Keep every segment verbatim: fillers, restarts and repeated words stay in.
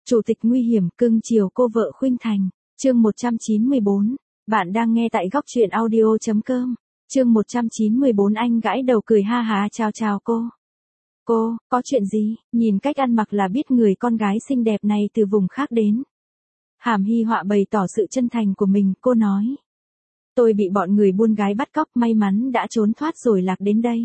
Chủ tịch nguy hiểm cưng chiều cô vợ Khuynh Thành. Chương một trăm chín mươi bốn. Bạn đang nghe tại góc truyện audio chấm com. Chương một trăm chín mươi bốn. Anh gãi đầu cười ha há chào chào cô. Cô, có chuyện gì? Nhìn cách ăn mặc là biết người con gái xinh đẹp này từ vùng khác đến. Hàm Hy Họa bày tỏ sự chân thành của mình, cô nói. Tôi bị bọn người buôn gái bắt cóc, may mắn đã trốn thoát rồi lạc đến đây.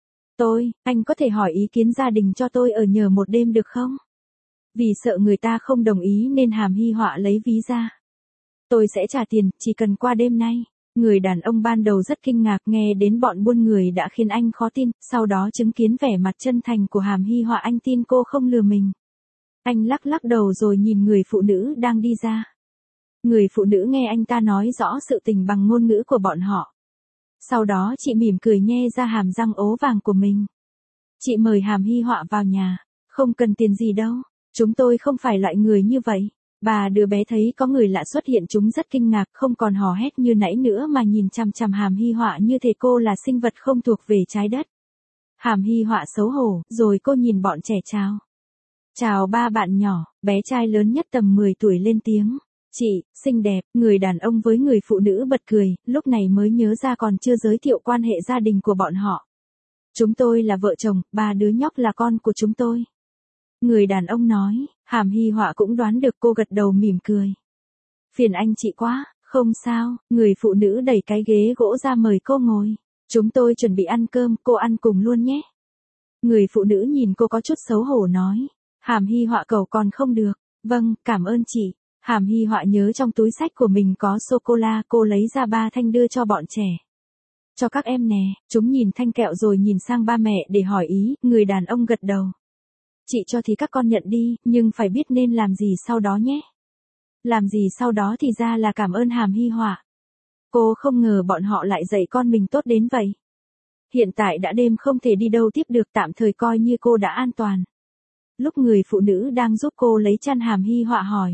Tôi, anh có thể hỏi ý kiến gia đình cho tôi ở nhờ một đêm được không? Vì sợ người ta không đồng ý nên Hàm Hy Họa lấy ví ra. Tôi sẽ trả tiền, chỉ cần qua đêm nay. Người đàn ông ban đầu rất kinh ngạc nghe đến bọn buôn người đã khiến anh khó tin, sau đó chứng kiến vẻ mặt chân thành của Hàm Hy Họa anh tin cô không lừa mình. Anh lắc lắc đầu rồi nhìn người phụ nữ đang đi ra. Người phụ nữ nghe anh ta nói rõ sự tình bằng ngôn ngữ của bọn họ. Sau đó chị mỉm cười nhe ra hàm răng ố vàng của mình. Chị mời Hàm Hy Họa vào nhà, không cần tiền gì đâu, chúng tôi không phải loại người như vậy. Bà đứa bé thấy có người lạ xuất hiện chúng rất kinh ngạc, không còn hò hét như nãy nữa mà nhìn chằm chằm Hàm Hy Họa như thể cô là sinh vật không thuộc về trái đất. Hàm Hy Họa xấu hổ, rồi cô nhìn bọn trẻ chào. Chào ba bạn nhỏ, bé trai lớn nhất tầm mười tuổi lên tiếng. Chị, xinh đẹp, người đàn ông với người phụ nữ bật cười, lúc này mới nhớ ra còn chưa giới thiệu quan hệ gia đình của bọn họ. Chúng tôi là vợ chồng, ba đứa nhóc là con của chúng tôi. Người đàn ông nói, Hàm Hy Họa cũng đoán được, cô gật đầu mỉm cười. Phiền anh chị quá, không sao, người phụ nữ đẩy cái ghế gỗ ra mời cô ngồi. Chúng tôi chuẩn bị ăn cơm, cô ăn cùng luôn nhé. Người phụ nữ nhìn cô có chút xấu hổ nói. Hàm Hy Họa cầu còn không được. Vâng, cảm ơn chị. Hàm Hy Họa nhớ trong túi xách của mình có sô-cô-la, cô lấy ra ba thanh đưa cho bọn trẻ. Cho các em nè, chúng nhìn thanh kẹo rồi nhìn sang ba mẹ để hỏi ý, người đàn ông gật đầu. Chị cho thì các con nhận đi, nhưng phải biết nên làm gì sau đó nhé. Làm gì sau đó thì ra là cảm ơn Hàm Hy Họa. Cô không ngờ bọn họ lại dạy con mình tốt đến vậy. Hiện tại đã đêm không thể đi đâu tiếp được, tạm thời coi như cô đã an toàn. Lúc người phụ nữ đang giúp cô lấy chăn, Hàm Hy Họa hỏi.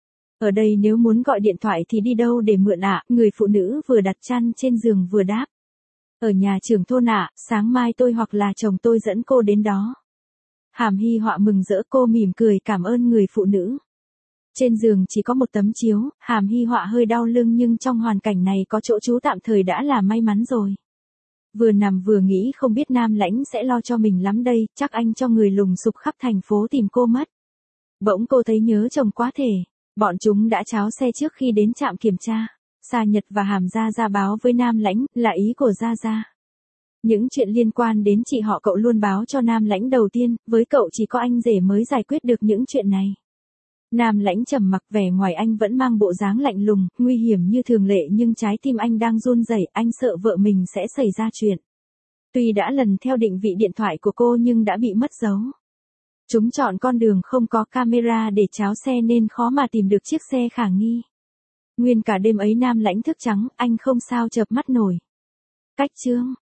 Ở đây nếu muốn gọi điện thoại thì đi đâu để mượn ạ? Người phụ nữ vừa đặt chăn trên giường vừa đáp. Ở nhà trưởng thôn ạ, sáng mai tôi hoặc là chồng tôi dẫn cô đến đó. Hàm Hy Họa mừng rỡ, cô mỉm cười cảm ơn người phụ nữ. Trên giường chỉ có một tấm chiếu, Hàm Hy Họa hơi đau lưng nhưng trong hoàn cảnh này có chỗ trú tạm thời đã là may mắn rồi. Vừa nằm vừa nghĩ không biết Nam Lãnh sẽ lo cho mình lắm đây, chắc anh cho người lùng sục khắp thành phố tìm cô mất. Bỗng cô thấy nhớ chồng quá thể. Bọn chúng đã tráo xe trước khi đến trạm kiểm tra. Sa Nhật và Hàm Gia Gia báo với Nam Lãnh, là ý của Gia Gia. Những chuyện liên quan đến chị họ cậu luôn báo cho Nam Lãnh đầu tiên, với cậu chỉ có anh rể mới giải quyết được những chuyện này. Nam Lãnh trầm mặc, vẻ ngoài anh vẫn mang bộ dáng lạnh lùng, nguy hiểm như thường lệ nhưng trái tim anh đang run rẩy, anh sợ vợ mình sẽ xảy ra chuyện. Tuy đã lần theo định vị điện thoại của cô nhưng đã bị mất dấu. Chúng chọn con đường không có camera để tráo xe nên khó mà tìm được chiếc xe khả nghi. Nguyên cả đêm ấy Nam Lãnh thức trắng, anh không sao chợp mắt nổi. Cách chương.